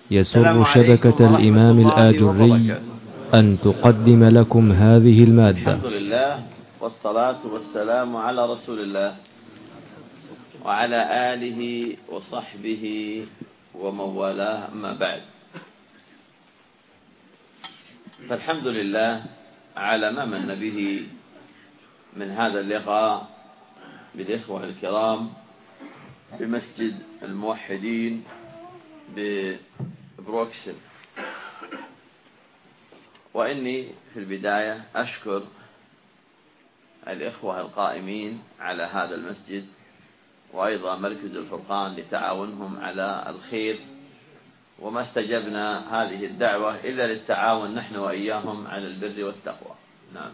يسر شبكة الإمام الآجري أن تقدم لكم هذه المادة. الحمد لله والصلاة والسلام على رسول الله وعلى آله وصحبه ومن والاه، أما بعد. فالحمد لله على ما من به من هذا اللقاء بالإخوة الكرام بمسجد الموحدين ببروكسل. وإني في البداية أشكر الإخوة القائمين على هذا المسجد وأيضا مركز الفرقان لتعاونهم على الخير، وما استجبنا هذه الدعوة إلا للتعاون نحن وإياهم على البر والتقوى. نعم.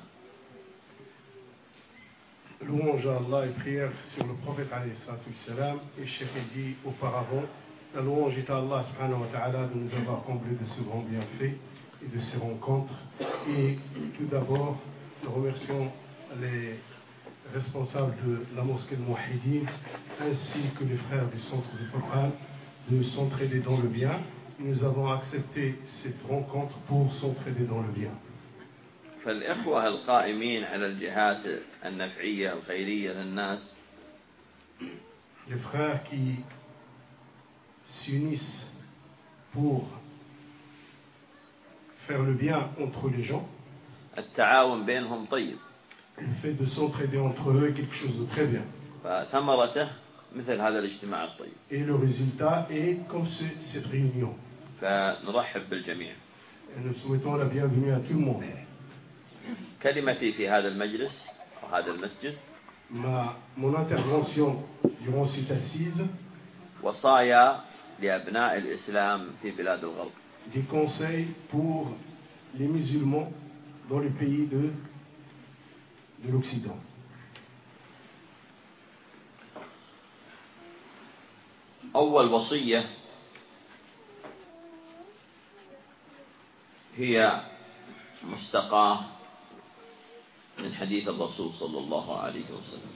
Louange à Allah et prière sur le prophète alayhi salatu wassalam. Et Cheikh a dit auparavant, la louange est à Allah subhanahu wa ta'ala de nous avoir comblé de ce grand bienfait et de ces rencontres. Et tout d'abord, nous remercions les responsables de la mosquée de Mouahidine ainsi que les frères du centre de Furqan de s'entraider dans le bien. Nous avons accepté cette rencontre pour s'entraider dans le bien. فالإخوة القائمين على الجهات النفعية الخيرية للناس، les frères qui s'unissent pour faire le bien entre les gens, التعاون بينهم طيب، le fait de s'entraider entre eux est quelque chose de très bien. فثمرته مثل هذا الاجتماع الطيب. Et le résultat est comme cette réunion. فنرحب بالجميع. Et nous souhaitons la bienvenue à tout le monde. كلمتي في هذا المجلس وهذا المسجد، mon intervention durant cette assise, وصايا لأبناء الإسلام في بلاد الغرب. des conseils pour les musulmans dans les pays de l'Occident. أول وصية هي مستقاة من حديث الرسول صلى الله عليه وسلم.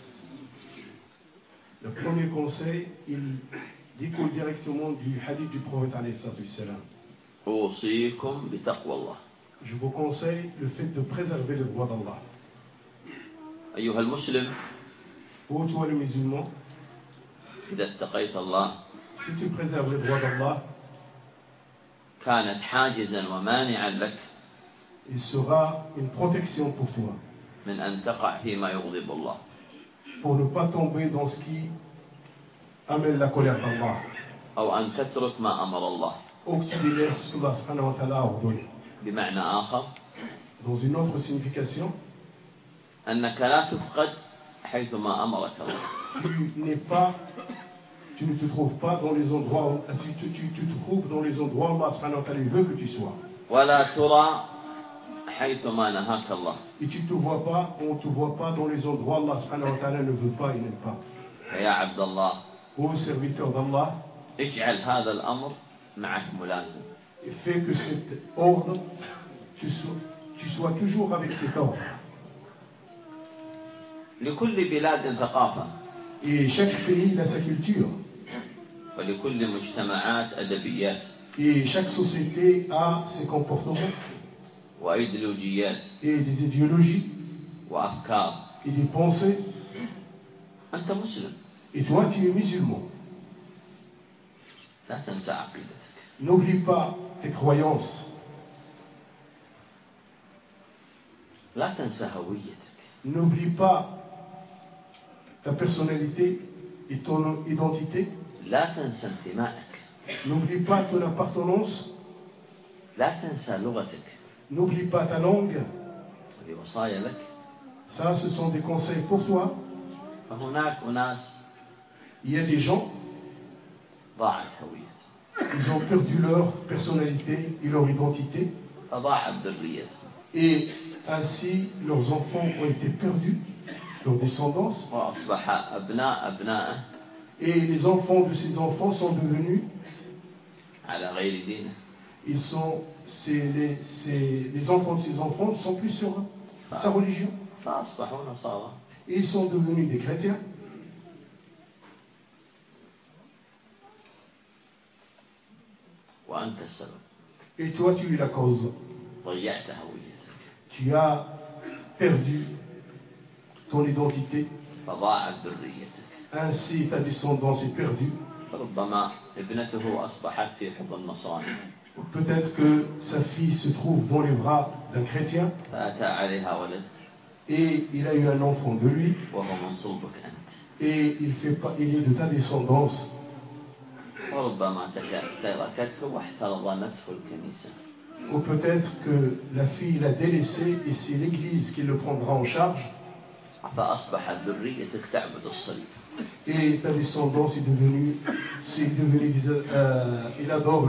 Le premier conseil, il découle directement du hadith du prophète alayhi salatu wassalam. أوصيكم بتقوى الله. Je vous conseille le fait de préserver les droits d'Allah. أيها المسلم، Ô toi le musulman, إذا اتقيت الله si tu préserves les droits d'Allah, كانت حاجزا ومانعا لك il sera une protection pour toi, من أن تقع فيما يغضب الله، pour ne pas tomber dans ce qui amène la colère d'Allah, أو أن تترك ما أمر الله. ou que tu délaisses ce qu'Allah subhanahu wa ta'ala a ordonné. بمعنى آخر، Dans une autre signification, أنك لا تفقد حيثما أمرك الله. tu ne te trouves pas dans les endroits où tu te trouves dans les endroits où Allah subhanahu wa ta'ala veut que tu sois. ولا ترى حيثما نهاك الله. Et tu te vois pas, on te voit pas dans les endroits où Allah subhanahu wa ta'ala ne veut pas et n'aime pas. فيا عبد الله، Ô serviteur d'Allah, اجعل هذا الأمر معك ملازم. et fais que cet ordre, tu sois toujours avec cet ordre. لكل بلاد ثقافة. Et chaque pays a sa culture. ولكل مجتمعات أدبيات. Et chaque société a ses comportements. وأيديولوجيات. Et des idéologies. وأفكار. Et des pensées. أنت مسلم. Et toi, tu es musulman. لا تنسى عقيدتك. N'oublie pas tes croyances. لا تنسى هويتك. N'oublie pas ta personnalité et ton identité. لا تنسى انتمائك. N'oublie pas ton appartenance. لا تنسى لغتك. N'oublie pas ta langue. هذه وصايا لك. Ça, ce sont des conseils pour toi. فهناك أناس Il y a des gens, ضاعت هويتهم. ils ont perdu leur personnalité et leur identité. فضاعت ذريتهم. Et ainsi, leurs enfants ont été perdus, leur descendance. وأصبح أبناء أبنائه. Et les enfants de ces enfants sont devenus, على غير دينه. Les enfants de ces enfants ne sont plus sur sa religion. فأصبحوا نصارى. Et ils sont devenus des chrétiens. وأنت السبب. Et toi, tu es la cause. ضيعت هويتك. Tu as perdu ton identité. فضاعت ذريتك. Ainsi, ta descendance est perdue. ربما ابنته أصبحت في حضن نصراني. Peut-être que sa fille se trouve dans les bras d'un chrétien. فأتى عليها ولد. Et il a eu un enfant de lui. وهو من صلبك أنت. Et il est de ta descendance. وربما تركته واحتضنته الكنيسة. Ou peut-être que la fille l'a délaissé et c'est l'Église qui le prendra en charge. فأصبحت ذريتك تعبد الصليب. Et ta descendance est devenue, il adore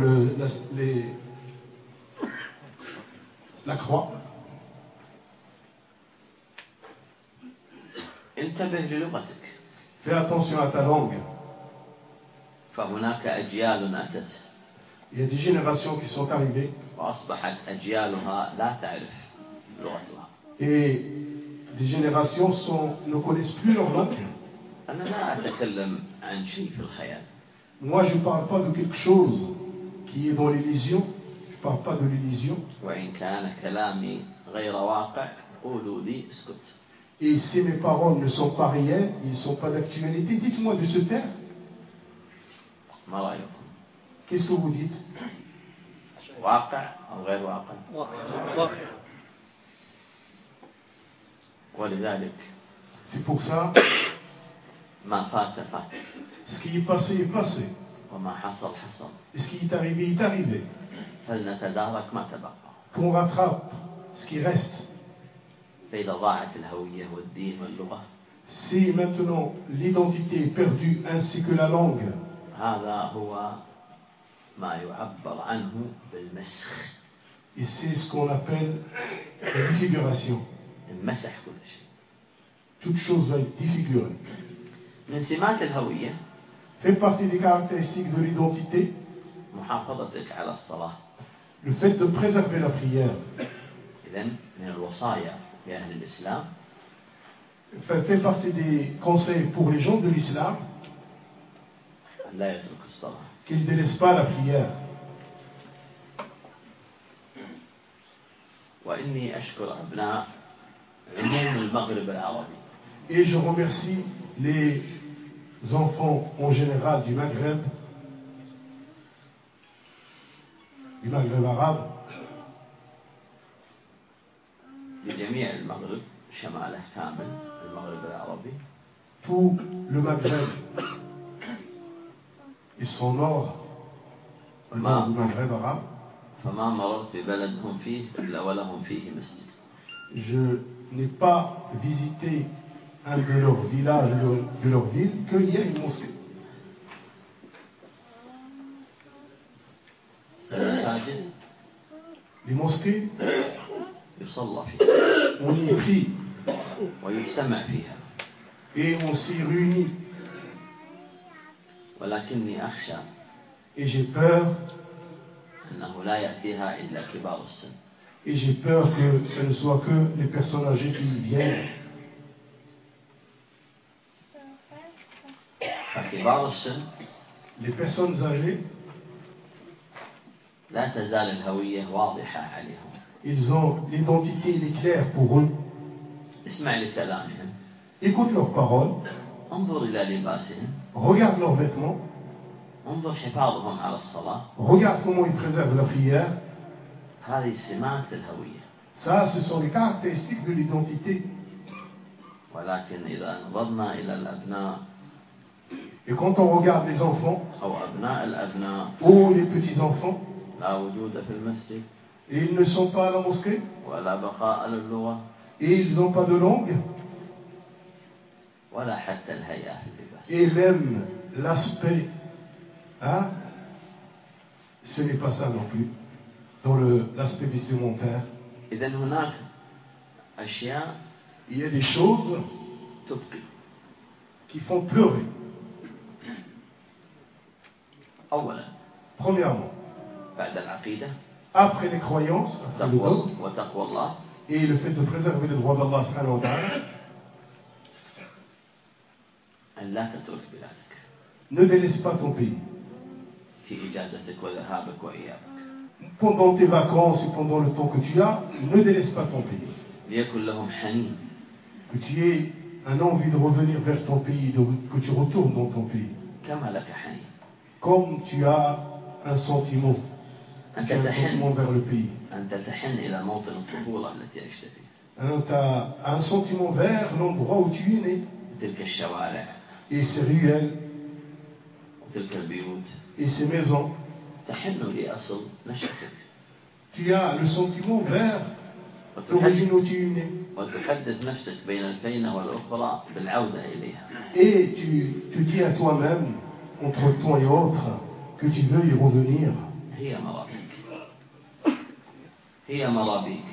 la croix. انتبه للغتك. Fais attention à ta langue. فهناك أجيال أتت. Il y a des générations qui sont arrivées. وأصبحت أجيالها لا تعرف لغتها. Et des générations ne connaissent plus leur langue. أنا لا أتكلم عن شيء في الخيال. Moi, je ne parle pas de quelque chose qui est dans l'illusion. Je ne parle pas de l'illusion. وإن كان كلامي غير واقع قولوا لي اسكت. Et si mes paroles ne sont pas réelles, ils ne sont pas d'actualité, dites-moi de se taire. ما رأيكم؟ Qu'est-ce que vous dites? واقع أو غير واقع؟ واقع. ولذلك C'est pour ça, ما فات فات. ce qui est passé est passé. وما حصل حصل. Et ce qui est arrivé. فلنتدارك ما تبقى. Qu'on rattrape ce qui reste. فإذا ضاعت الهوية والدين واللغة. Si maintenant l'identité est perdue ainsi que la langue. هذا هو ما يعبر عنه بالمسخ. Et c'est ce qu'on appelle la défiguration. المسح كل شيء. Toute chose va être défigurée. من سمات الهوية. Fait partie des caractéristiques de l'identité. محافظتك على الصلاة. Le fait de préserver la prière. إذن من الوصايا لأهل الإسلام. Fait partie des conseils pour les gens de l'islam. لا يترك الصلاة. Qu'ils ne délaissent pas la prière. وإني أشكر أبناء عموم المغرب العربي. Et je remercie les enfants en général du Maghreb arabe. لجميع المغرب شماله كامل المغرب العربي. Tout le Maghreb et son nord, le nord du Maghreb arabe. فما مررت ببلد هم فيه إلا ولهم فيه مسجد. Je n'ai pas visité un de leurs villages, de leur ville, qu'il y a une mosquée. المساجد Les mosquées, يصلى فيها. on y prie ويجتمع فيها. et on s'y réunit. ولكني أخشى Et j'ai peur, أنه لا يأتيها إلا كبار السن. et j'ai peur que ce ne soit que les personnes âgées qui y viennent. فكبار السن Les personnes âgées, لا تزال الهوية واضحة عليهم. ils ont l'identité, elle est claire pour eux. اسمع لكلامهم. Écoute leurs paroles, انظر إلى لباسهم. regarde leurs vêtements, انظر حفاظهم على الصلاة. regarde comment ils préservent la prière. هذه سمات الهوية. Ça, ce sont les caractéristiques de l'identité. ولكن إذا نظرنا إلى الأبناء Et quand on regarde les enfants, أو أبناء الأبناء ou les petits-enfants, لا وجود في المسجد et ils ne sont pas à la mosquée, ولا بقاء للغة et ils n'ont pas de langue, ولا حتى الهيئة في اللباس. et même l'aspect, hein, ce n'est pas ça non plus, dans l'aspect vestimentaire. إذن هناك أشياء Il y a des choses تبقي. qui font pleurer. أولا Premièrement, بعد العقيدة après les croyances, après le dogme, وتقوى الله et le fait de préserver les droits d'Allah subhanahu wa ta'ala, أن لا تترك بلادك. ne délaisse pas ton pays. في إجازتك وذهابك وإيابك. Pendant tes vacances et pendant le temps que tu as, ne délaisse pas ton pays. ليكن لهم حنين. Que tu aies un envie de revenir vers ton pays, que tu retournes dans ton pays. كما لك حنين. Comme tu as un sentiment, أنت tu as un sentiment vers le pays. أنت تحن إلى موطن الطفولة التي عشت فيها. Tu as un sentiment vers l'endroit où tu es né. تلك الشوارع. Et ces ruelles. وتلك البيوت. Et ces maisons. تحن لأصل نشأتك. Tu as le sentiment vers l'origine où tu es né. وتحدد نفسك بين الفينة والأخرى بالعودة إليها. Et tu te dis à toi-même, entre toi et autre, que tu veux y revenir. هي مرابيك. هي مرابيك.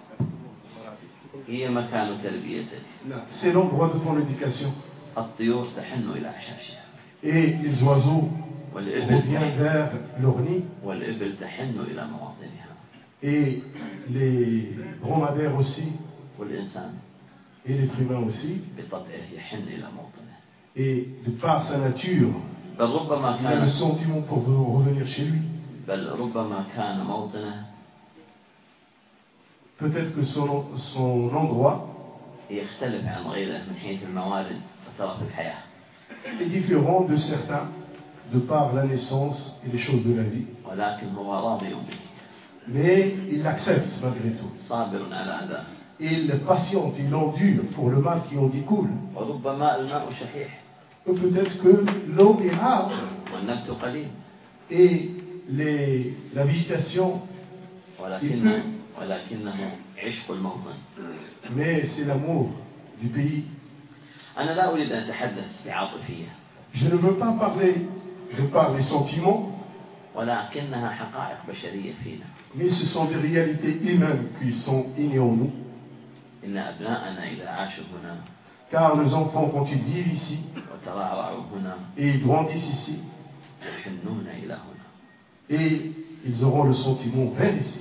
هي مكان تربيتك. C'est l'endroit de ton éducation. الطيور تحن إلى عشاشها. Et les oiseaux reviennent vers leur nid. والإبل تحن إلى مواطنها. Et les dromadaires aussi. والإنسان. Et l'être humain aussi. بطبعه يحن إلى موطنه. Et de par sa nature, بل ربما il a le sentiment pour revenir chez lui. بل ربما كان موطنه. Peut-être que son endroit يختلف عن غيره من حيث الموارد وطرف الحياة. est différent de certains de par la naissance et les choses de la vie. ولكن هو راضي به. Mais il l'accepte malgré tout. صابر على أذاه. Il patiente, il endure pour le mal qui en découle. وربما الماء شحيح. Ou peut-être que l'eau est rare. والنبت قليل. Et la végétation est peu. ولكنه عشق الموطن. Mais c'est l'amour du pays. أنا لا أريد أن أتحدث بعاطفية. Je ne veux pas parler de par les sentiments. ولكنها حقائق بشرية فينا. Mais ce sont des réalités humaines qui sont innées en nous. إن أبناءنا إذا عاشوا هنا. Car nos enfants, quand ils vivent ici, وترعرعوا هنا. Et ils grandissent ici. يحنون إلى هنا. Et ils auront le sentiment vers ici.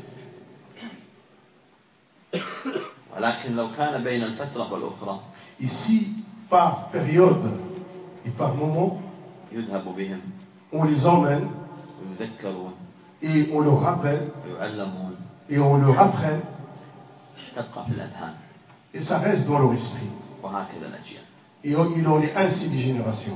ولكن لو كان بين الفترة والأخرى. Ici, par période et par moment, يذهب بهم. On les emmène. ويذكرون. Et on leur rappelle. ويعلمون. Et on leur apprend. تبقى في الأذهان. Et ça reste dans leur esprit. وهكذا الأجيال. Et il en est ainsi des générations.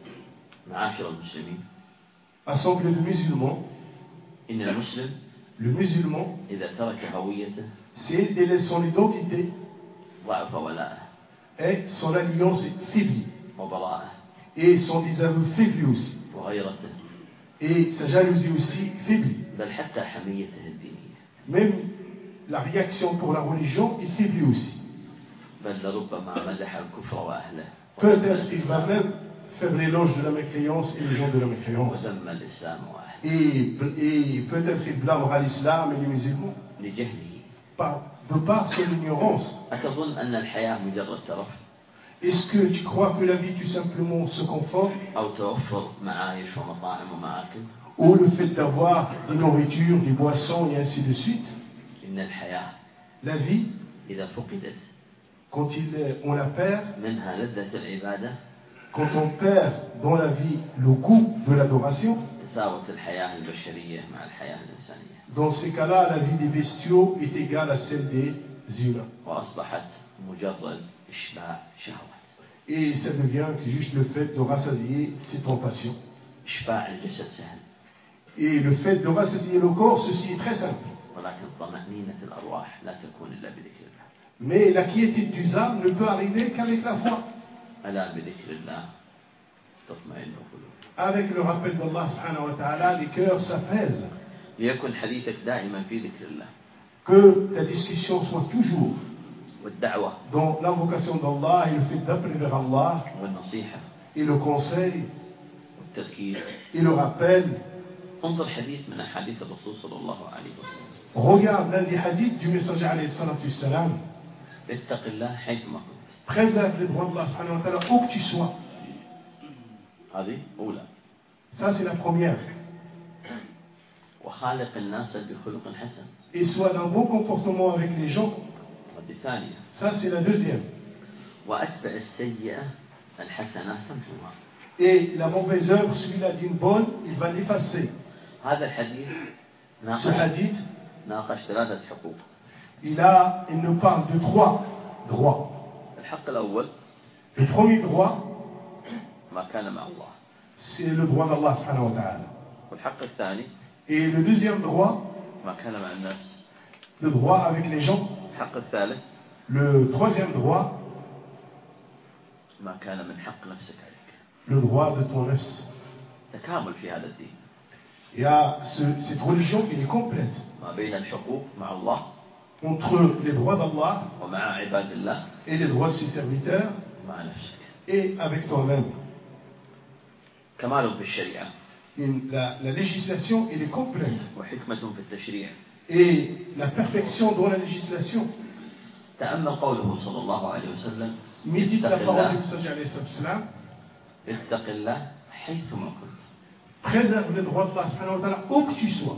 معاشر المسلمين. Assemblée de musulmans. إن المسلم. Le musulman. إذا ترك هويته. S'il délaisse son identité. ضعف ولاءه. Et son alliance faiblit. وبراءه. Et son désaveu faiblit aussi. وغيرته. Et sa jalousie aussi faiblit. بل حتى حميته الدينية. Même la réaction pour la religion, il faiblit aussi. بل لربما مدح الكفر وأهله. Peut-être il va même faire l'éloge de la mécréance et les gens de la mécréance. وذم الإسلام وأهله. Et peut-être il blâmera l'islam et les musulmans. لجهله. De par son ignorance. أتظن أن الحياة مجرد ترف؟ Est-ce que tu crois que la vie tout simplement se conforme? أو توفر معايش ومطاعم ومآكل؟ Ou le fait d'avoir des nourritures, des boissons et ainsi de suite? إن الحياة. La vie. إذا فقدت. Quand on la perd. منها لذة العبادة. Quand on perd dans la vie le goût de l'adoration. تساوت الحياة البشرية مع الحياة الإنسانية. Dans ces cas-là, la vie des bestiaux est égale à celle des humains. وأصبحت مجرد إشباع شهوة. Et ça devient juste le fait de rassasier ses tentations. إشباع الجسد سهل. Et le fait de rassasier le corps, ceci est très simple. ولكن طمأنينة الأرواح لا تكون إلا بذكر الله. Mais la quiétude des âmes ne peut arriver qu'avec la foi. ألا بذكر الله تطمئن القلوب. Avec le rappel d'Allah subhanahu wa ta'ala, les cœurs s'apaisent. ليكن حديثك دائما في ذكر الله. Que ta discussion soit toujours والدعوة. dans l'invocation d'Allah et le fait d'appeler vers Allah. والنصيحة. Et le conseil. والتذكير. Et le rappel. انظر حديث من أحاديث الرسول صلى الله عليه وسلم. Regarde l'un des hadiths du messager alayhi salatu salam. اتق الله حيثما كنت. Préserve les droits d'Allah subhanahu wa ta'ala où que tu sois. هذه أولى. Ça c'est la première. وخالق الناس بخلق حسن. Et sois d'un bon comportement avec les gens. هذه ثانية. Ça c'est la deuxième. وأتبع السيئة الحسنة تمحوها. Et la mauvaise œuvre, celui-là d'une bonne, il va l'effacer. هذا الحديث Ce hadith, ناقش 3 حقوق. il nous parle de 3 droits. الحق الأول Le premier droit, ما كان مع الله. c'est le droit d'Allah subhanahu wa ta'ala. والحق الثاني Et le deuxième droit, ما كان مع الناس. le droit avec les gens. الحق الثالث Le troisième droit, ما كان من حق نفسك عليك. le droit de ton nafs. تكامل في هذا الدين. Il y a cette religion qui est complète ما بين الحقوق مع الله entre les droits d'Allah ومع عباد الله et les droits de ses serviteurs ومع نفسك. et avec toi-même. كمال في الشريعة La législation, elle est complète. وحكمة في التشريع. Et la perfection dans la législation. تأمل قوله صلى الله عليه وسلم Médite la parole du Messager alayhi salam. اتق الله حيثما كنت. Préserve les droits d'Allah subhanahu wa ta'ala où que tu sois.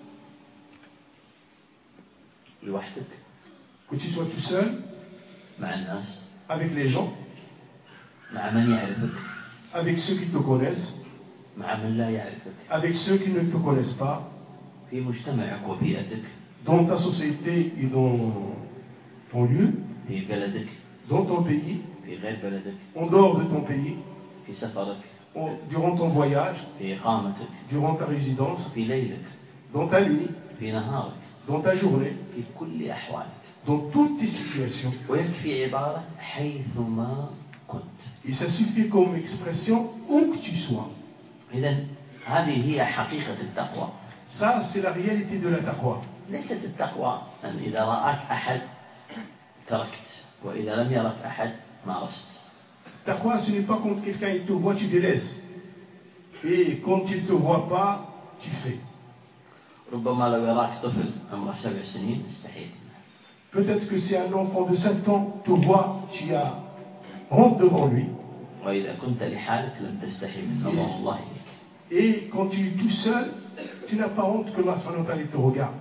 لوحدك. Que tu sois tout seul. مع الناس. Avec les gens. مع من يعرفك. Avec ceux qui te connaissent. مع من لا يعرفك. Avec ceux qui ne te connaissent pas. في مجتمعك وبيئتك. Dans ta société et dans ton lieu. في بلدك. Dans ton pays. في غير بلدك. En dehors de ton pays. في سفرك. Durant ton voyage. في إقامتك. Durant ta résidence. في ليلك. Dans ta nuit. في نهارك. Dans ta journée. في كل أحوالك. Dans toutes tes situations. ويكفي عبارة حيثما كنت. Et ça suffit comme expression où que tu sois. إذن هذه هي حقيقة التقوى. Ça, c'est la réalité de la taqwa. ليست التقوى أن إذا رآك أحد تركت وإذا لم يرك أحد مارست. Taqwa, ce n'est pas quand quelqu'un il te voit, tu délaisses. Et quand il ne te voit pas, tu fais. ربما لو يراك طفل عمره 7 سنين استحيت. Peut-être que si un enfant de 7 ans te voit, tu as honte devant lui. وإذا كنت لحالك لم تستحي من نظر الله إليك. Et quand tu es tout seul, tu n'as pas honte que Allah subhanahu wa ta'ala te regarde.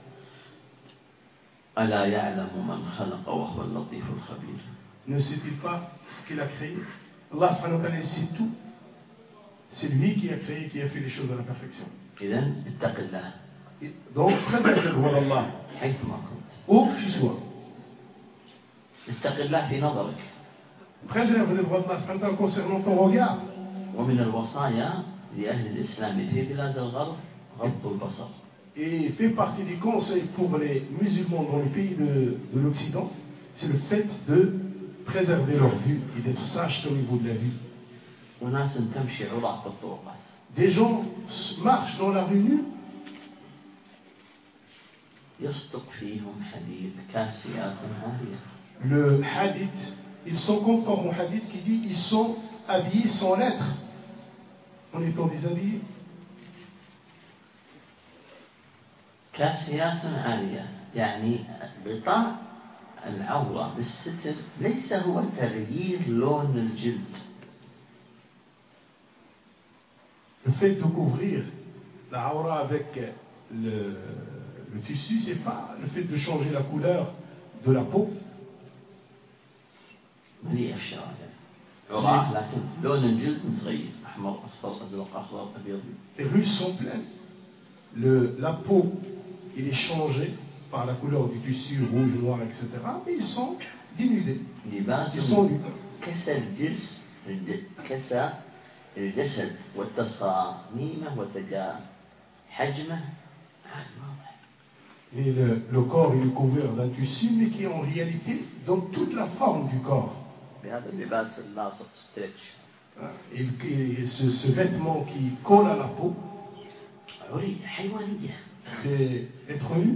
ألا يعلم من خلق وهو اللطيف الخبير. Ne sait-il pas ce qu'il a créé? Allah subhanahu wa ta'ala sait tout. C'est lui qui a créé, qui a fait les choses à la perfection. إذن اتق الله. Donc, préserve le droit d'Allah. حيثما كنت. Où que tu sois. اتق الله في نظرك. Préserve le droit d'Allah concernant ton regard. ومن الوصايا لأهل الإسلام في بلاد الغرب غض البصر. Et fait partie du conseil pour les musulmans dans les pays de l'Occident, c'est le fait de préserver leur vue et d'être sages au niveau de la vue. وناس تمشي عراة الطرقات. Des gens marchent dans la rue nue. يصدق فيهم حديث كاسيات عاريات. Le hadith, ils sont conformes au hadith qui dit ils sont habillés sans l'être, en étant déshabillés. كاسيات عاريات يعني غطاء العورة بالستر ليس هو تغيير لون الجلد. Le fait de couvrir la aura avec le tissu, c'est pas le fait de changer la couleur de la peau. مليئة الشوارع عراة لكن لون الجلد متغير أحمر أصفر أزرق أخضر أبيض. Les rues sont pleines. La peau, il est changé par la couleur du tissu rouge, noir, etc. Mais ils sont dénudés. Ils sont nus. كسى الجسد وتصاميمه حجمه واضح. Et le corps il est couvert d'un tissu, mais qui est en réalité dans toute la forme du corps. بهذا اللباس اللاصق ستريتش. Et ce vêtement qui colle à la peau, عري حيوانية. C'est être nu.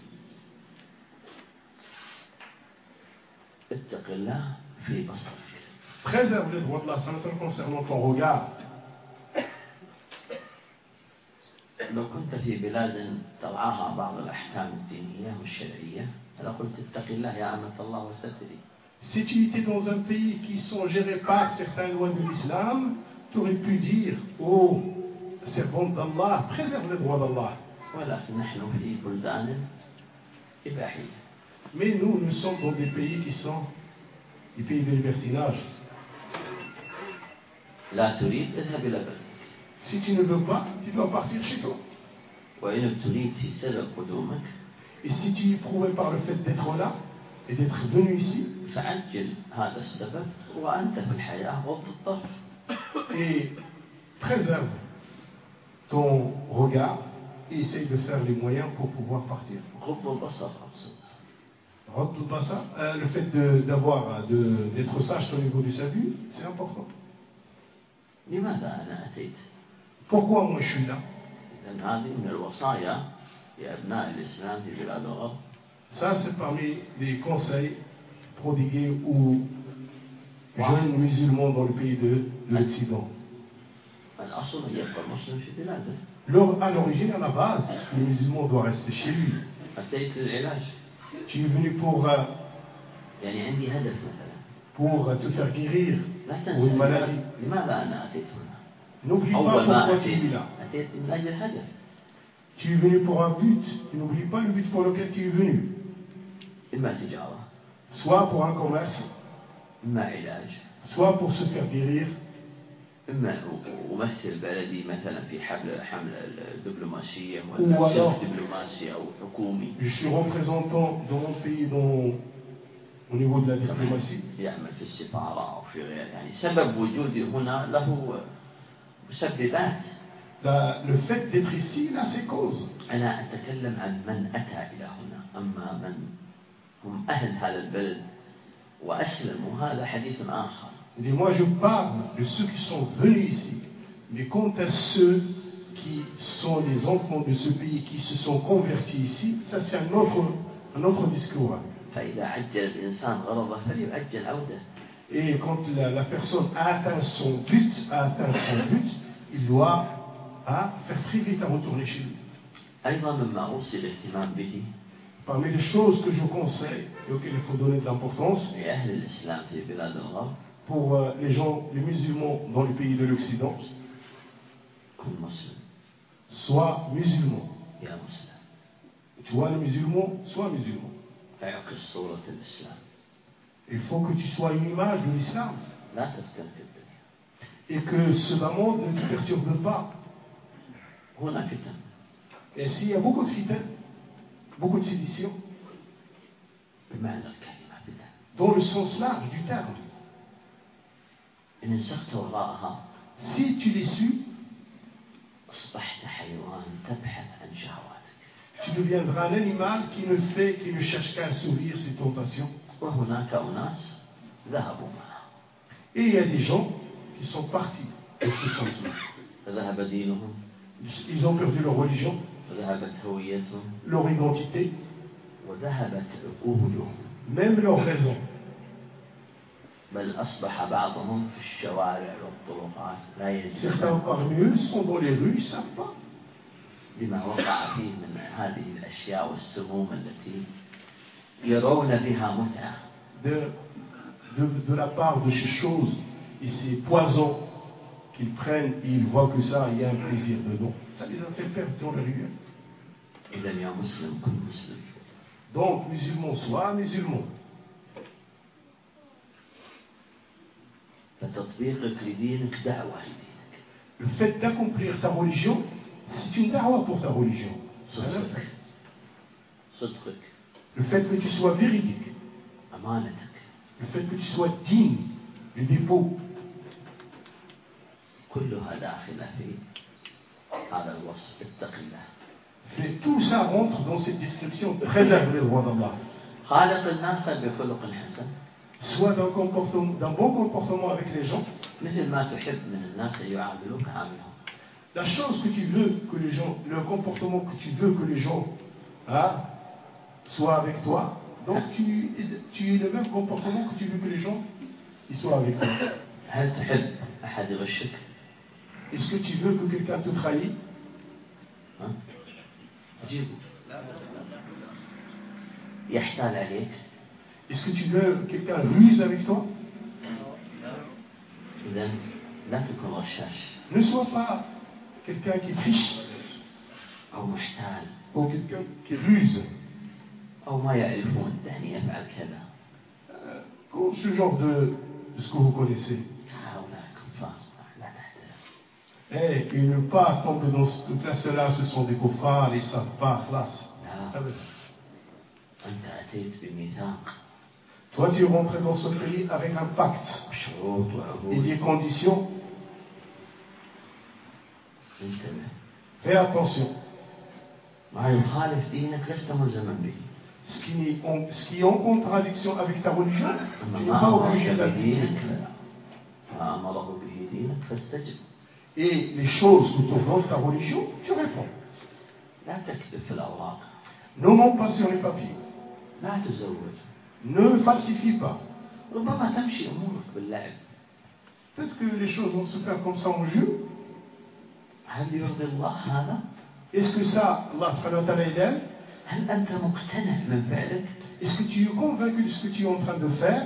اتق الله في بصرك. Préserve les droits de la sainteté concernant ton regard. لو كنت في بلاد ترعاها بعض الأحكام الدينية والشرعية لقلت اتق الله يا أمة الله وستري. Si tu étais dans un pays qui sont gérés par certaines lois de l'islam, tu aurais pu dire, oh, servante d'Allah, préserve les droits d'Allah. ولكن نحن في بلدان إباحية. Mais nous sommes dans des pays qui sont des pays de libertinage. لا تريد اذهب إلى بلدك. Si tu ne veux pas, tu dois partir chez toi. وإن ابتليت في سبب قدومك Et si tu éprouvais par le fait d'être là et d'être venu ici, فعجل هذا السبب وأنت في الحياة غض الطرف. et préserve ton regard et essaye de faire les moyens pour pouvoir partir. غض البصر أقصد. Le fait d'être sage au niveau de sa vue, c'est important. لماذا أنا أتيت؟ Pourquoi moi je suis là? لأن هذه من الوصايا لأبناء الإسلام في بلاد الغرب. Ça, c'est parmi les conseils prodigués aux jeunes musulmans dans le pays de l'Occident. الأصل أن يبقى المسلم في بلاده. À l'origine, à la base, le musulman doit rester chez lui. أتيت للعلاج. Tu es venu يعني عندي هدف مثلا. pour te faire guérir لا pour une maladie. تنسى لماذا أنا أتيت هنا؟ N'oublie pas أول ما pourquoi tu es أتيت là. أتيت من أجل هدف. Tu es venu pour un but. N'oublie pas le but pour lequel tu es venu. إما تجارة. Soit pour un commerce, إما علاج. soit pour se faire guérir. إما أمثل بلدي مثلا في حملة الدبلوماسية ولا سلف دبلوماسي أو حكومي. Je suis représentant dans mon pays au niveau de la diplomatie. يعمل في السفارة أو في غير يعني سبب وجودي هنا له مسببات. Le fait d'être ici, il a ses causes. أنا أتكلم عن من أتى إلى هنا، أما من هم أهل هذا البلد وأسلموا هذا حديث آخر. Et moi je parle de ceux qui sont venus ici, mais quant à ceux qui sont les enfants de ce pays qui se sont convertis ici, ça c'est un autre discours. فإذا عجل الإنسان غرضه فليعجل عوده. Et quand la personne a atteint son but, il doit faire très vite à retourner chez lui. أيضا مما أوصي الاهتمام به. Parmi les choses que je conseille et auxquelles il faut donner de l'importance لأهل الإسلام في بلاد الغرب pour les gens, les musulmans dans les pays de l'Occident, sois musulman. Tu vois le musulman, sois musulman. Il faut que tu sois une image de l'islam. Et que ce monde ne te perturbe pas. Et s'il y a beaucoup de fitan, beaucoup de séditions, dans le sens large du terme, si tu les suis, tu deviendras un animal qui ne cherche qu'à assouvir ses tentations. Et il y a des gens qui sont partis de ce sens-là. Ils ont perdu leur religion, leur identité, même leur raison. Certains parmi eux sont dans les rues, ils ne savent pas. بما وقع فيه من هذه الأشياء والسموم التي يرون بها متعة. De la part de ces choses et ces poisons qu'ils prennent, et ils voient que ça, il y a un plaisir dedans. Ça les a fait perdre dans le rivière. Donc, musulman, sois musulman. Le fait d'accomplir ta religion, c'est une da'wa pour ta religion. Le fait que tu sois véridique. Le fait que tu sois digne du dépôt. Tout ça rentre dans cette description. Préserve les droits d'Allah. Soit d'un bon comportement avec les gens. La chose que tu veux que les gens, le comportement que tu veux que les gens soient avec toi, donc tu es le même comportement que tu veux que les gens ils soient avec toi. Est-ce que tu veux que quelqu'un te trahisse? Est-ce que tu veux que quelqu'un ruse avec toi? Ne sois pas quelqu'un qui triche ou quelqu'un qui ruse. Ce genre de ce que vous connaissez. Et ne pas attendre que dans toute la cela, ce sont des koufars, ils ne savent pas, classe. Toi, tu es rentré dans ce pays avec un pacte et des conditions. Fais attention. Ce qui est en contradiction avec ta religion, tu n'es pas obligé d'appliquer. Et les choses que t'ordonne ta religion, tu réponds. Ne mens pas sur les papiers. Ne falsifie pas. Peut-être que les choses vont se faire comme ça en jeu. Est-ce que ça, Allah subhanahu wa ta'ala aime? Est-ce que tu es convaincu de ce que tu es en train de faire?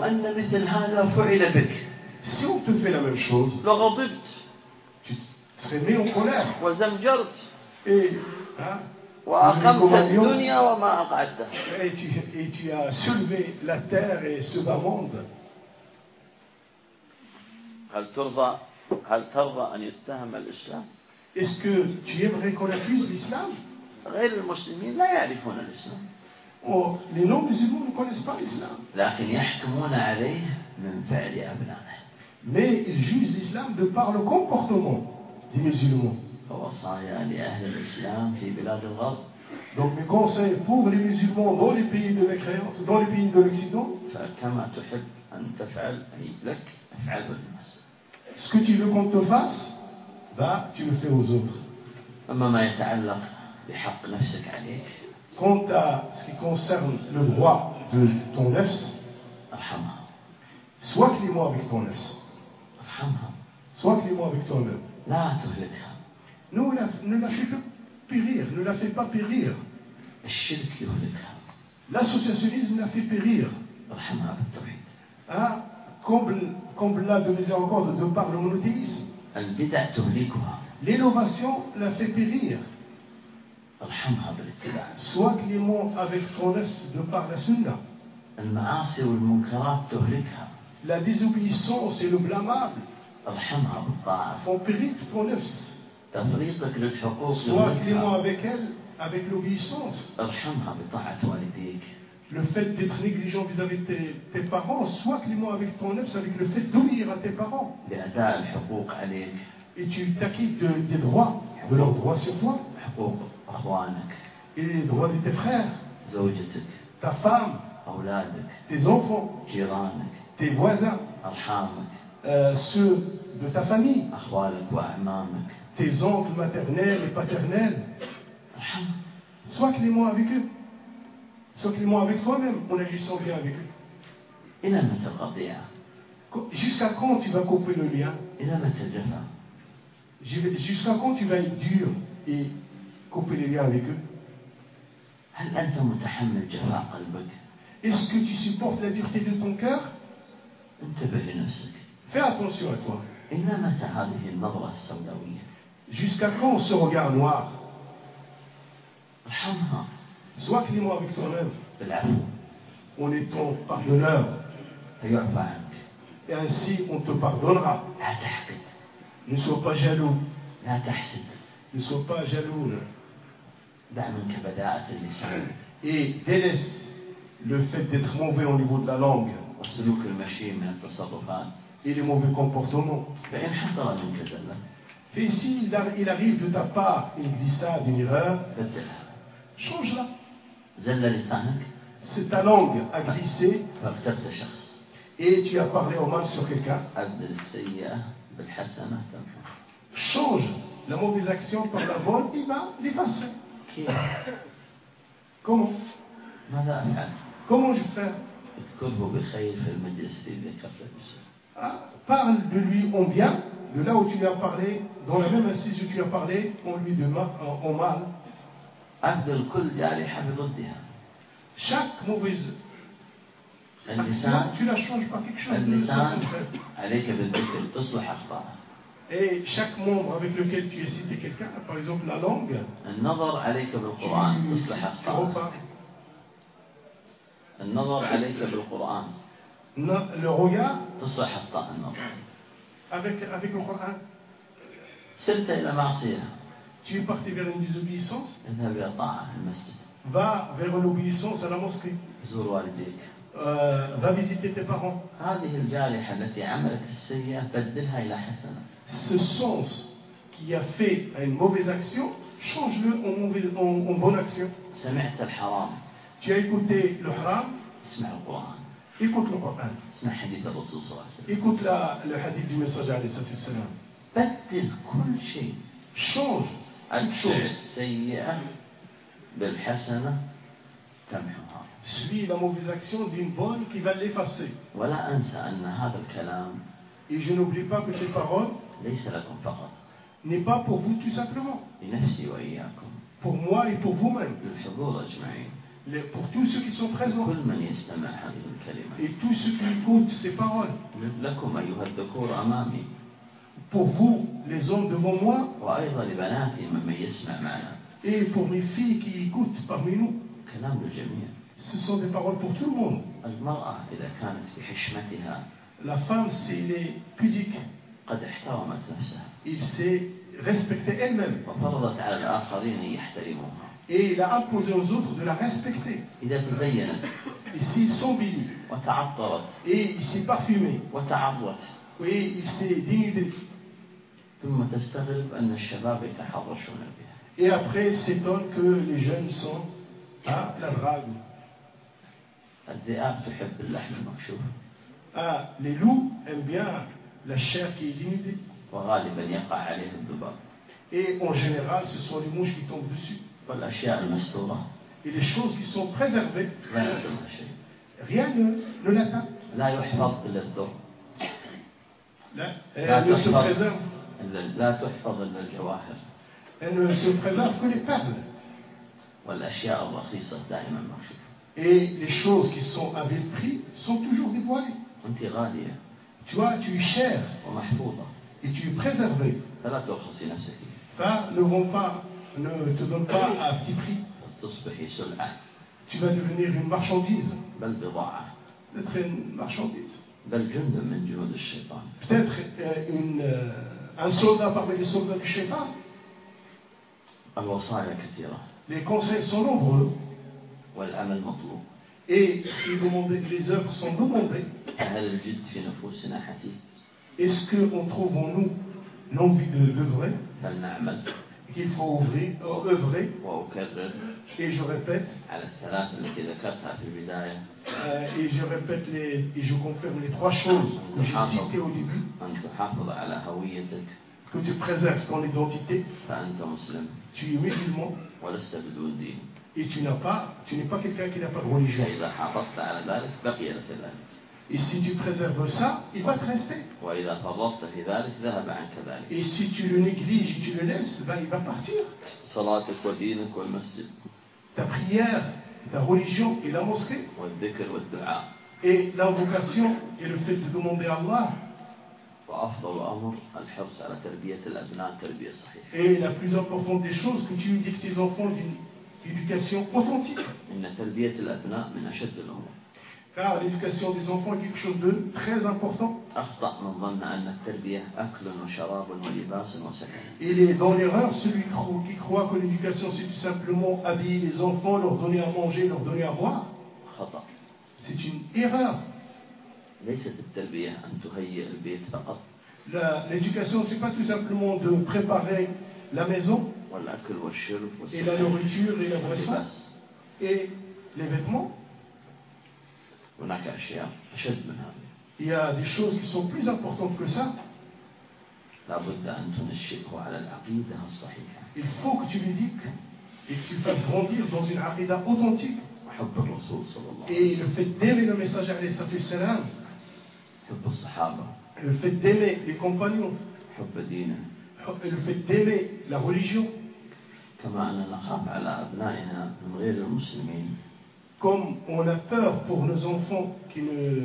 Si on te fait la même chose, tu serais mis en colère. Et tu as soulevé la terre et ce bas monde. Est-ce que tu aimerais qu'on accuse l'islam? Oh, les non-musulmans ne connaissent pas l'islam. Mais ils jugent l'islam de par le comportement des musulmans. Donc mes conseils pour les musulmans dans les pays de mécréance, dans les pays de l'Occident, ce que tu veux qu'on te fasse, bah, tu le fais aux autres. Quant à ce qui concerne le droit de ton nefs, sois clément avec ton nefs. Sois clément avec toi-même. Ne la fais pas périr, ne la fais pas périr. L'associationnisme la fait périr. Ah, comble-la de miséricorde de par le monothéisme. L'innovation la fait périr. Sois clément avec ton nefs de par la sunna. La désobéissance et le blâmable font périr ton nefs. Sois clément avec elle, avec l'obéissance. Le fait d'être négligent vis-à-vis de tes parents, sois clément avec ton nefs, avec le fait d'obéir à tes parents. Et tu t'acquittes des droits, de leurs droits sur toi. Et les droits de tes frères, ta femme, tes enfants, tes voisins, ceux de ta famille, tes oncles maternels et paternels. Sois clément avec eux. Sois clément avec toi-même en agissant bien avec eux. Jusqu'à quand tu vas couper le lien? Jusqu'à quand tu vas être dur et couper les liens avec eux? Est-ce que tu supportes la dureté de ton cœur? Fais attention à toi. Jusqu'à quand ce regard noir? Sois clément avec toi-même en étant pardonneur. Et ainsi on te pardonnera. Ne sois pas jaloux. Ne sois pas jaloux. Et délaisse le fait d'être mauvais au niveau de la langue et les mauvais comportements. Et s'il arrive de ta part une glissade, une erreur, change-la. C'est ta langue a glissé et tu as parlé au mal sur quelqu'un. Change la mauvaise action par la bonne, il va l'effacer. Comment? Comment je fais? Parle de lui en bien, de là où tu lui as parlé, dans la même assise où tu as parlé, on lui de en mal. Chaque mauvaise action, tu la changes par quelque chose de et chaque membre avec lequel tu as cité quelqu'un, par exemple la langue, tu repars. Le regard avec le Coran. سرت إلى معصية Tu es parti vers une désobéissance, اذهب إلى طاعة في المسجد va vers l'obéissance à la mosquée. زور والديك Va visiter tes parents. هذه الجارحة التي عملت السيئة بدلها إلى حسنة. Ce sens qui a fait une mauvaise action, change-le en bonne action. سمعت الحرام Tu as écouté le haram, اسمع القرآن. écoute le Coran. اسمع حديث الرسول صلى الله عليه وسلم. Écoute le hadith du messager alayhi salam. بدل كل شيء. Change toute chose. السيئة بالحسنة تمحوها. Suis la mauvaise action d'une bonne qui va l'effacer. ولا أنسى أن هذا الكلام Et je n'oublie pas que ces paroles ليس لكم فقط. n'est pas pour vous tout simplement. لنفسي وإياكم. Pour moi et pour vous-même. للحضور أجمعين. Pour tous ceux qui sont présents. كل من يستمع هذه الكلمة. Et tous ceux qui écoutent ces paroles. لكم أيها الذكور أمامي. Pour vous, les hommes devant moi. وأيضا لبناتي ممن يسمع معنا. Et pour mes filles qui écoutent parmi nous. كلام للجميع. Ce sont des paroles pour tout le monde. المرأة إذا كانت بحشمتها. La femme, s'il est pudique, قد احترمت نفسها. il sait respecter elle-même. وفرضت على الآخرين أن يحترموها. Et il a imposé aux autres de la respecter. إذا تزينت. Et s'il s'embellit. وتعطرت. Et il s'est parfumé. وتعرت. Et il s'est dénudé. ثم تستغرب أن الشباب يتحرشون بها. Et après, il s'étonne que les jeunes sont à la drague. الذئاب تحب اللحم المكشوف. Les loups aiment bien la chair qui est dénudée. وغالبا يقع عليه الذباب. Et en général, ce sont les mouches qui tombent dessus. والأشياء المستورة. Et les choses qui sont préservées, لا يصلها شيء. rien ne l'atteint. لا يحفظ إلا الذر. Elle ne se préserve. لا تحفظ إلا الجواهر. Elle ne se préserve que les perles. والأشياء الرخيصة دائما مكشوفة. Et les choses qui sont à vil prix sont toujours dévoilées. أنت غالية. Tu vois, tu es cher. ومحفوظة. Et tu es préservé. فلا ترخصي نفسك. Ne te donne pas à petit prix. تصبحي سلعة. Tu vas devenir une marchandise. بل بضاعة. Peut-être une marchandise. بل جند من جنود الشيطان. Peut-être un soldat parmi les soldats du shaitan. الوصايا كثيرة. Les conseils sont nombreux. والعمل مطلوب. Et les œuvres sont demandées. هل الجد في نفوسنا حثيث؟ Est-ce qu'on trouve en nous l'envie d'œuvrer? فلنعمل. Qu'il faut œuvrer. وأكرر. Et je répète. على الثلاث التي ذكرتها في البداية. Et je répète et je confirme les trois choses que j'ai citées au début. أن تحافظ على هويتك. Que tu préserves ton identité. فأنت مسلم. Tu es musulman. ولست بدون دين. Et tu n'es pas quelqu'un qui n'a pas de religion. فإذا حافظت على ذلك بقي لك ذلك. Et si tu préserves ça, il va te rester. وإذا فرطت في ذلك ذهب عنك ذلك. Et si tu le négliges et tu le laisses, ben il va partir. صلاتك ودينك والمسجد. Ta prière, ta religion et la mosquée. والذكر والدعاء. Et l'invocation et le fait de demander à Allah. وأفضل أمر الحرص على تربية الأبناء تربية صحيحة. Et la plus importante des choses, que tu éduques tes enfants d'une éducation authentique. إن تربية الأبناء من أشد الأمور. Car l'éducation des enfants est quelque chose de très important. أخطأ من ظن أن التربية أكل وشراب ولباس وسكن. Il est dans l'erreur celui qui croit que l'éducation c'est tout simplement habiller les enfants, leur donner à manger, leur donner à boire. خطأ. C'est une erreur. ليست التربية أن تهيئ البيت فقط. L'éducation c'est pas tout simplement de préparer la maison. والأكل والشرب Et la nourriture et la boisson. Et les vêtements. هناك أشياء أشد من هذا. Il y a des choses qui sont plus importantes que ça. لابد أن تنشئه على العقيدة الصحيحة. Il faut que tu l'éduques et que tu fasses grandir dans une aqida authentique. وحب الرسول صلى الله عليه وسلم. Et le fait d'aimer le messager alayhi salam. حب الصحابة. Le fait d'aimer les compagnons. حب دينه. Le fait d'aimer la religion. كما أننا نخاف على أبنائنا من غير المسلمين. Comme on a peur pour nos enfants qui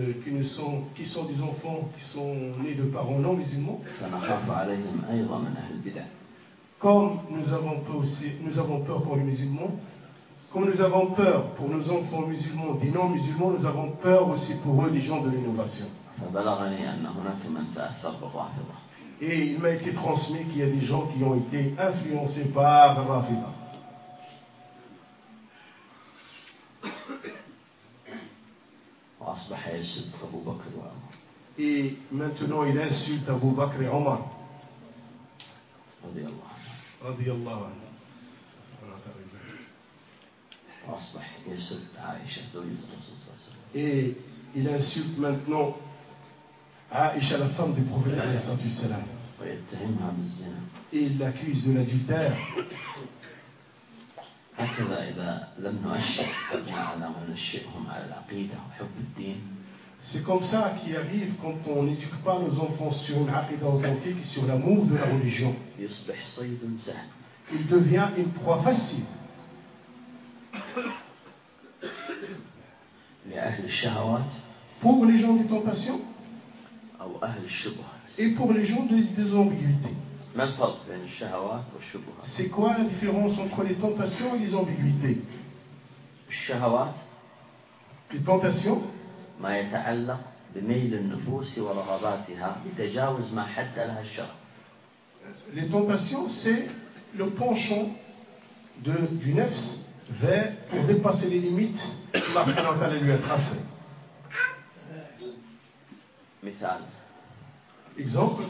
sont des enfants qui sont nés de parents non musulmans. فنخاف عليهم أيضا من أهل البدع. Comme nous avons peur pour les musulmans, comme nous avons peur pour nos enfants musulmans, des non musulmans, nous avons peur aussi pour eux des gens de l'innovation. فبلغني أن هناك من تأثر بالرافضة. Et il m'a été transmis qu'il y a des gens qui ont été influencés par Rafida. وأصبح يسب أبو بكر وعمر. Et maintenant il insulte Abu Bakr et Omar. رضي الله عنه. رضي الله عنه. وأصبح يسب عائشة زوجة الرسول صلى الله عليه وسلم. Et il insulte maintenant Aïcha, la femme du prophète alayhi salam. ويتهمها بالزنا. Et il l'accuse de l'adultère. هكذا إذا لم نؤشر أبناءنا وننشئهم على العقيدة وحب الدين. C'est comme ça qu'il arrive quand on n'éduque pas nos enfants sur une aqidah authentique et sur l'amour de la religion. يصبح صيد سهل. Il devient une proie facile. لأهل الشهوات. Pour les gens des tentations. أو أهل الشبهات. Et pour les gens des ambiguïtés. ما الفرق بين الشهوات والشبهات؟ C'est quoi la différence entre les tentations et les ambiguïtés? الشهوات. Les tentations. ما يتعلق بميل النفوس ورغباتها بتجاوز ما حد لها الشرع. Les tentations, c'est le penchant du nefs vers pour dépasser les limites que Allah lui a tracées. مثال. Exemple.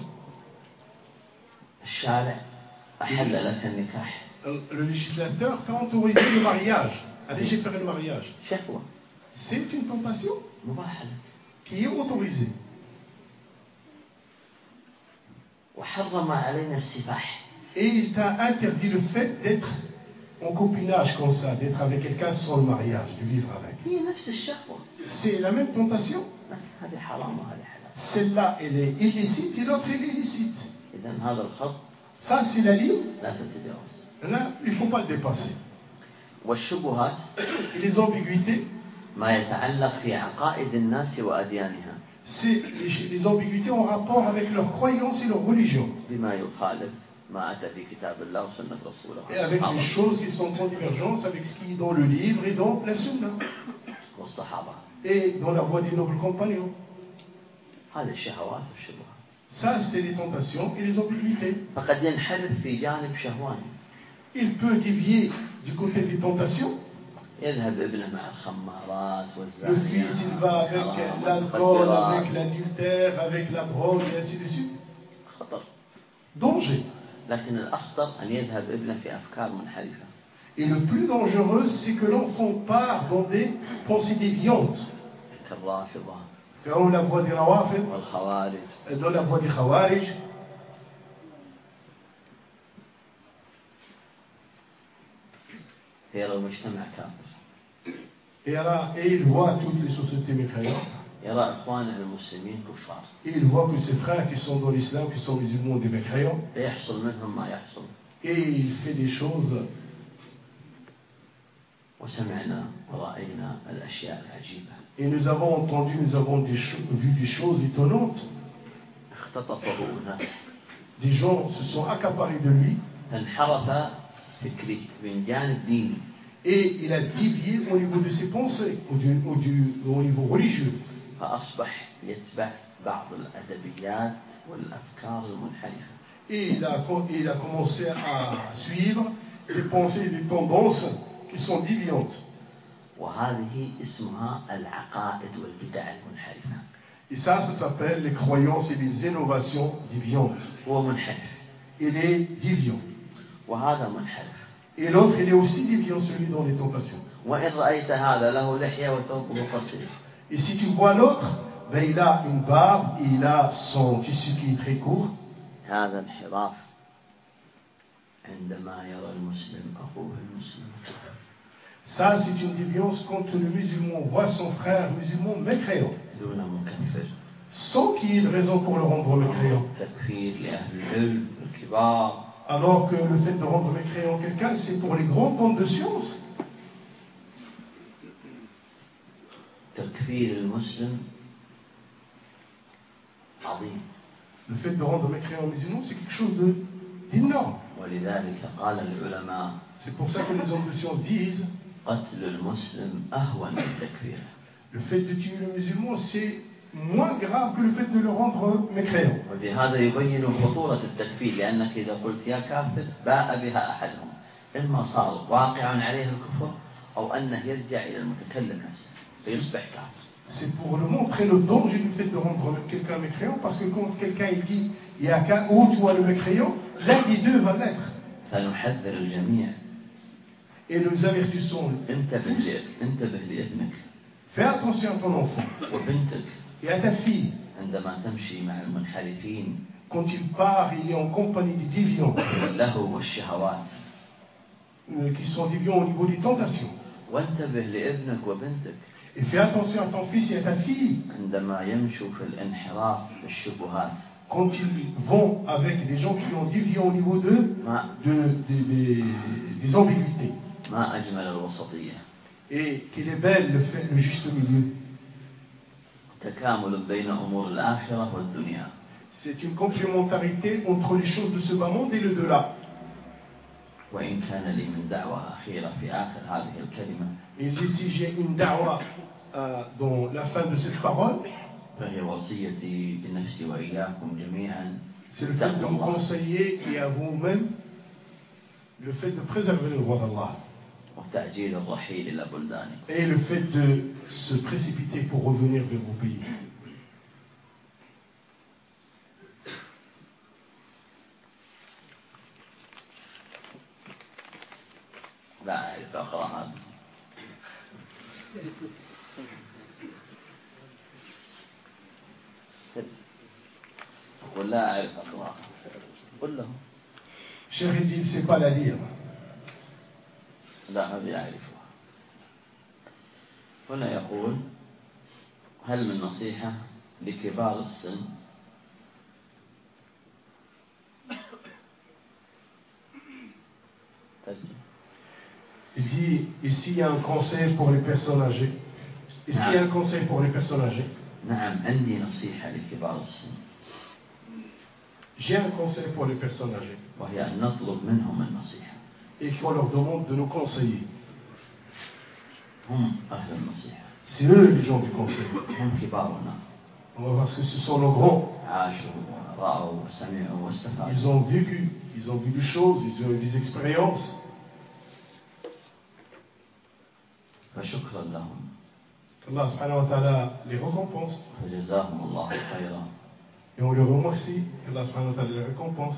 الشارع أحل لك النكاح. Le législateur t'a autorisé le mariage, à légiférer le mariage. شهوة. C'est une tentation مباحة qui est autorisée. وحرم علينا السفاح. Et il t'a interdit le fait d'être en copinage comme ça, d'être avec quelqu'un sans le mariage, de vivre avec. هي نفس الشهوة. C'est la même tentation. هذه حرام وهذه حلال. Celle-là, elle est illicite et l'autre, elle est licite. إذن هذا الخط. Ça, c'est la ligne. لا تتجاوز. Là, il ne faut pas le dépasser. والشبهات. Et les ambiguïtés. ما يتعلق في عقائد الناس وأديانها. C'est les ambiguïtés en rapport avec leur croyance et leur religion. بما يخالف ما أتى في كتاب الله وسنة رسوله. Et avec les choses qui sont en divergence avec ce qui est dans le livre et dans la sunna. والصحابة. Et dans la voie des nobles compagnons. هذه الشهوات والشبهات. Ça, c'est les tentations et les ambiguïtés. فقد ينحرف في جانب شهواني. Il peut dévier du côté des tentations. يذهب ابنه مع الخمارات والزانيات. Le fils, il va avec l'alcool, avec l'adultère, avec la drogue et ainsi de suite. خطر. Danger. لكن الأخطر أن يذهب ابنه في أفكار منحرفة. Et le plus dangereux, c'est que l'enfant part dans des pensées déviantes. كالرافضة. Dans la voie des rawafid. والخوارج. Dans la voie des khawarij. يرى المجتمع كافر. Et il voit toutes les sociétés mécréantes. يرى إخوانه المسلمين كفار. Et il voit que ses frères qui sont dans l'islam, qui sont musulmans, des mécréants. يحصل منهم ما يحصل. Et il fait des choses. وسمعنا ورأينا الأشياء العجيبة. Et nous avons entendu, nous avons vu des choses étonnantes. اختطفه أناس. Des gens se sont accaparés de lui. انحرف فكري من جانب ديني. Et il a dévié au niveau de ses pensées, au niveau religieux. فأصبح يتبع بعض الأدبيات والأفكار المنحرفة. Et il a commencé à suivre des pensées et des tendances qui sont déviantes. وهذه اسمها العقائد والبدع المنحرفة. Et ça s'appelle les croyances et les innovations déviantes. هو منحرف. Il est déviant. وهذا منحرف. Et l'autre, il est aussi déviant, celui dans les tentations. وإن رأيت هذا له لحية وثوبه قصير. Et si tu vois l'autre, ben il a une barbe, il a son tissu qui est très court. هذا انحراف عندما يرى المسلم أخوه المسلم. Ça, c'est une déviance quand le musulman voit son frère musulman mécréant. دون مكفر. Sans qu'il y ait de raison pour le rendre mécréant. تكفير لأهل العلم الكبار. Alors que le fait de rendre mécréant quelqu'un, c'est pour les grands ponts de science. تكفير المسلم عظيم. Le fait de rendre mécréant musulman, c'est quelque chose d'énorme. ولذلك قال العلماء. C'est pour ça que les hommes de science disent. قتل المسلم أهون من تكفيره. Le fait de tuer le musulman, c'est moins grave que le fait de le rendre mécréant. وبهذا يبين خطورة التكفير لأنك إذا قلت يا كافر باء بها أحدهم إما صار واقعا عليه الكفر أو أنه يرجع إلى المتكلم نفسه فيصبح كافر. C'est pour le montrer le danger du fait de rendre quelqu'un mécréant, parce que quand quelqu'un il dit Yaka ou toi le mécréant, l'un des deux va l'être. فنحذر الجميع. Et nous avertissons انتبه لابنك. Fais attention à ton enfant. وبنتك. Et à ta fille. عندما تمشي مع المنحرفين. Quand il part, il est en compagnie des déviants. واللهو والشهوات. Qui sont déviants au niveau des tentations. وانتبه لابنك وبنتك. Et fais attention à ton fils et à ta fille. عندما يمشوا في الانحراف بالشبهات. Quand ils vont avec des gens qui ont dévié au niveau des ambiguïtés. ما أجمل الوسطية. Et qu'il est belle le juste milieu. تكامل بين أمور الآخرة والدنيا. C'est une complémentarité entre les choses de ce bas monde et le delà. وإن كان لي من دعوة أخيرة في آخر هذه الكلمة. Et si j'ai une da'wa dans la fin de cette parole, فهي وصيتي لنفسي وإياكم جميعا. C'est le fait de vous conseiller et à vous-même le fait de préserver le droit d'Allah. وتعجيل الرحيل إلى بلدانكم. Et le fait de se précipiter pour revenir vers vos pays. لا أعرف أقرأ هذا. أقول لا أعرف أقرأ. قل له. Cheikh il ne sait pas la lire. لا هذه أعرفها. هنا يقول هل من نصيحة لكبار السن Il dit, ici il y a un conseil pour les personnes âgées. Ici il y a un conseil pour les personnes âgées. نعم عندي نصيحة لكبار السن. J'ai un conseil pour les personnes âgées. وهي أن نطلب منهم النصيحة. Et qu'on leur demande de nous conseiller. هم أهل النصيحة. C'est eux les gens du conseil. هم كبارنا. Parce que ce sont nos grands. عاشوا ورأوا وسمعوا واستفادوا. Ils ont vécu, ils ont vu des choses, ils ont eu des expériences. فشكرا لهم. Allah subhanahu wa ta'ala les récompense. فجزاهم الله خيرا. Et on les remercie, Allah subhanahu wa ta'ala les récompense.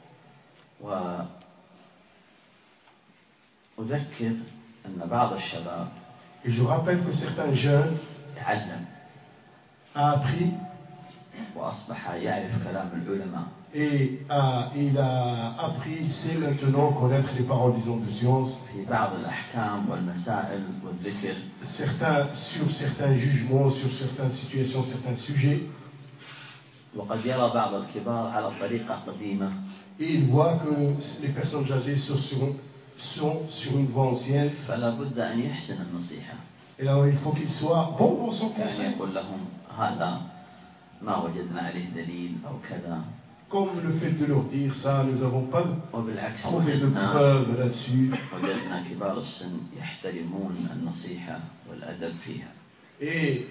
وأذكر أن بعض الشباب Et je rappelle que certains jeunes تعلم a appris وأصبح يعرف كلام العلماء. Et il a appris, il sait maintenant connaître les paroles, disons, de science. في بعض الأحكام والمسائل والذكر. Sur certains jugements, sur certaines situations, certains sujets. وقد يرى بعض الكبار على طريقة قديمة. Et il voit que les personnes âgées sont sur une voie ancienne. فلا بد أن يحسن النصيحة. Et alors il faut qu'il soit bon dans son conseil. يعني يقول لهم هذا ما وجدنا عليه دليل أو كذا. Comme le fait de leur dire ça, nous n'avons pas وبالعكس trouvé de preuves là-dessus. وجدنا كبار السن يحترمون النصيحة والأدب فيها. Et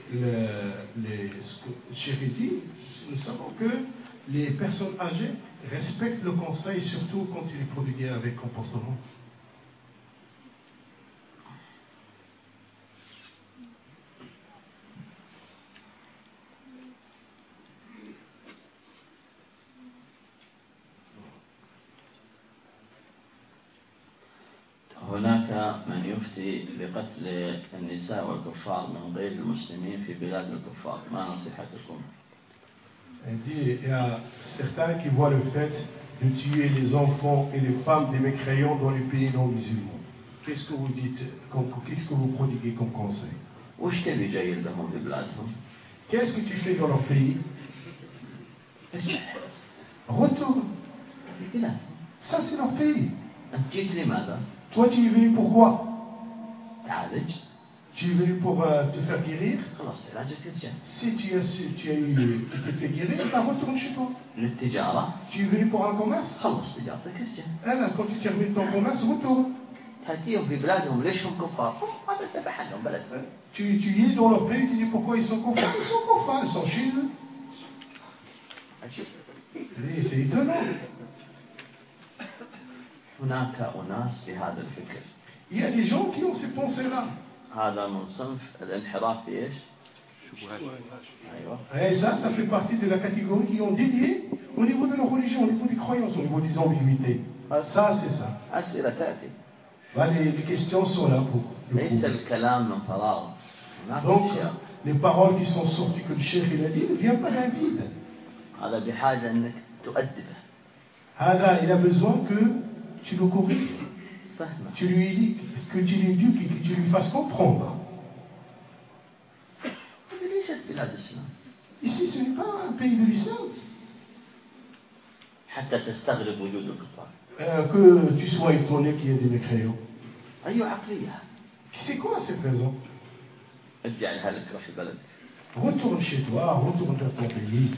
Cheikh dit, nous savons que les personnes âgées respectent le conseil, surtout quand il est prodigué avec comportement. هناك من يفتي بقتل النساء والكفار من غير المسلمين في بلاد الكفار، ما نصيحتكم؟ Il dit, il y a certains qui voient le fait de tuer les enfants et les femmes des mécréants dans les pays non musulmans. Qu'est-ce que vous dites, qu'est-ce que vous prodiguez comme conseil? وش تبي جيد لهم في بلادهم؟ Qu'est-ce que tu fais dans leur pays? Retourne. Ça c'est leur pays. أنت جيت لماذا؟ Toi tu es venu pour quoi? تعالج. Tu es venu pour te faire guérir? خلاص علاجك ترجع. Si tu t'es fait guérir, bah retourne chez toi. للتجارة. Tu es venu pour un commerce? خلص تجارتك ارجع. Alors quand tu termines ton commerce, retourne. تأتيهم في بلادهم ليش هم كفار؟ هذا ذبح لهم بلدهم. Tu y es dans leur pays, tu dis pourquoi ils sont kuffars? Ils sont kuffars, ils sont chez eux. C'est étonnant. هناك أناس بهذا الفكر. Il y a des gens qui ont ces pensées-là. هذا من صنف الانحراف في إيش؟ أيوة. Et ça fait partie de la catégorie qui ont dévié au niveau de leur religion, au niveau des croyances, au niveau des ambiguïtés. Ça, c'est ça. أسئلة تأتي. Les questions sont là pour le ليس الكلام من فراغ. Donc, les paroles qui sont sorties que le cheikh il a dit ne viennent pas d'un vide. هذا بحاجة أنك تؤدبه. هذا il a besoin que tu le corriges. Tu lui dis, que tu lui éduques, que tu lui fasses comprendre. Ici, ce n'est pas un pays de l'islam. حتى تستغرب وجود الكفار. Que tu sois étonné qu'il y ait des mécréants. أي عقلية. C'est quoi cette raison? ارجع لهلك روح البلد. Retourne chez toi, retourne dans ton pays.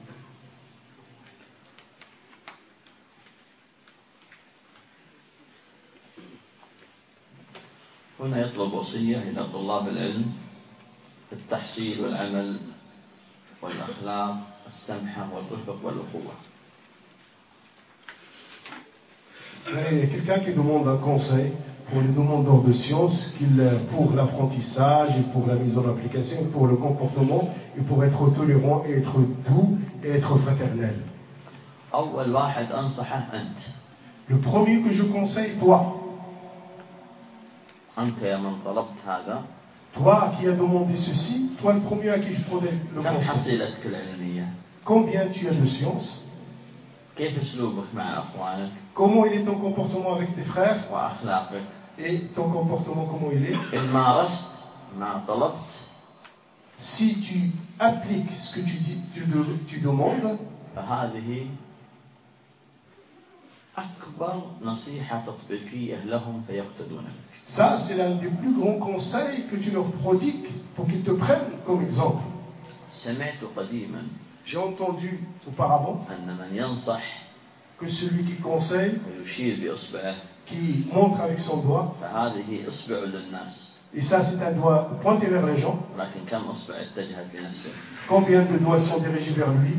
هنا يطلب وصية إلى طلاب العلم في التحصيل والعمل والأخلاق السمحة والرفق والأخوة. Quelqu'un qui demande un conseil pour les demandeurs de sciences, pour l'apprentissage et pour la mise en application, et pour le comportement, et pour être tolérant et être doux et être fraternel. أول واحد أنصحه أنت. Le premier que je conseille, toi. أنت يا من طلبت هذا. Toi qui as demandé ceci, toi le premier à qui je prenais le كم conseil. حصيلتك العلمية؟ Combien tu as de science? كيف أسلوبك مع أخوانك؟ Comment il est ton comportement avec tes frères? وأخلاقك. Et ton comportement comment il est? إن مارست ما طلبت. Si tu appliques ce que tu dis, tu demandes. فهذه أكبر نصيحة تطبيقية لهم فيقتدون بك. Ça, c'est l'un des plus grands conseils que tu leur prodigues pour qu'ils te prennent comme exemple. سمعت قديما. J'ai entendu auparavant أن من ينصح que celui qui conseille, ويشير بإصبعه, qui montre avec son doigt, فهذه إصبع للناس. Et ça, c'est un doigt pointé vers les gens. لكن كم إصبع اتجهت لنفسه؟ Combien de doigts sont dirigés vers lui?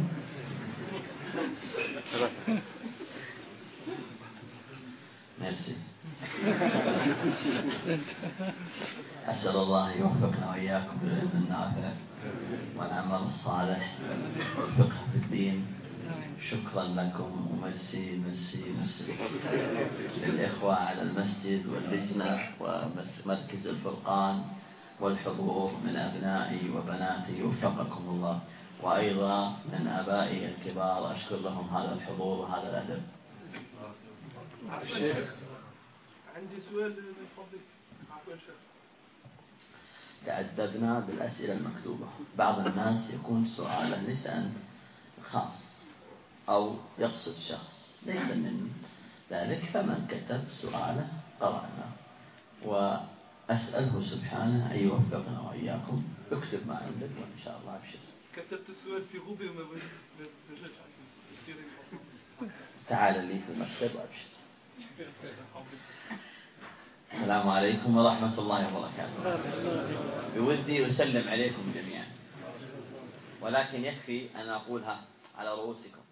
Merci. أسأل الله يوفقنا وإياكم بالعلم النافع والعمل الصالح والفقه في الدين. شكرا لكم ومرسي للإخوة على المسجد واللجنة ومركز الفرقان والحضور من أبنائي وبناتي وفقكم الله، وأيضا من آبائي الكبار أشكر لهم هذا الحضور وهذا الأدب. عندي سؤال من فضلك. عفوا شيخ. تأدبنا بالأسئلة المكتوبة. بعض الناس يكون سؤاله لسان خاص أو يقصد شخص ليس من ذلك، فمن كتب سؤاله قرأنا وأسأله سبحانه أن يوفقنا وإياكم. اكتب ما عندك وإن شاء الله أبشر. كتبت السؤال في غوبي وما بجاش. تعال لي في المكتب وأبشر. السلام عليكم ورحمة الله وبركاته. بودي أسلم عليكم جميعا، ولكن يكفي أن أقولها على رؤوسكم.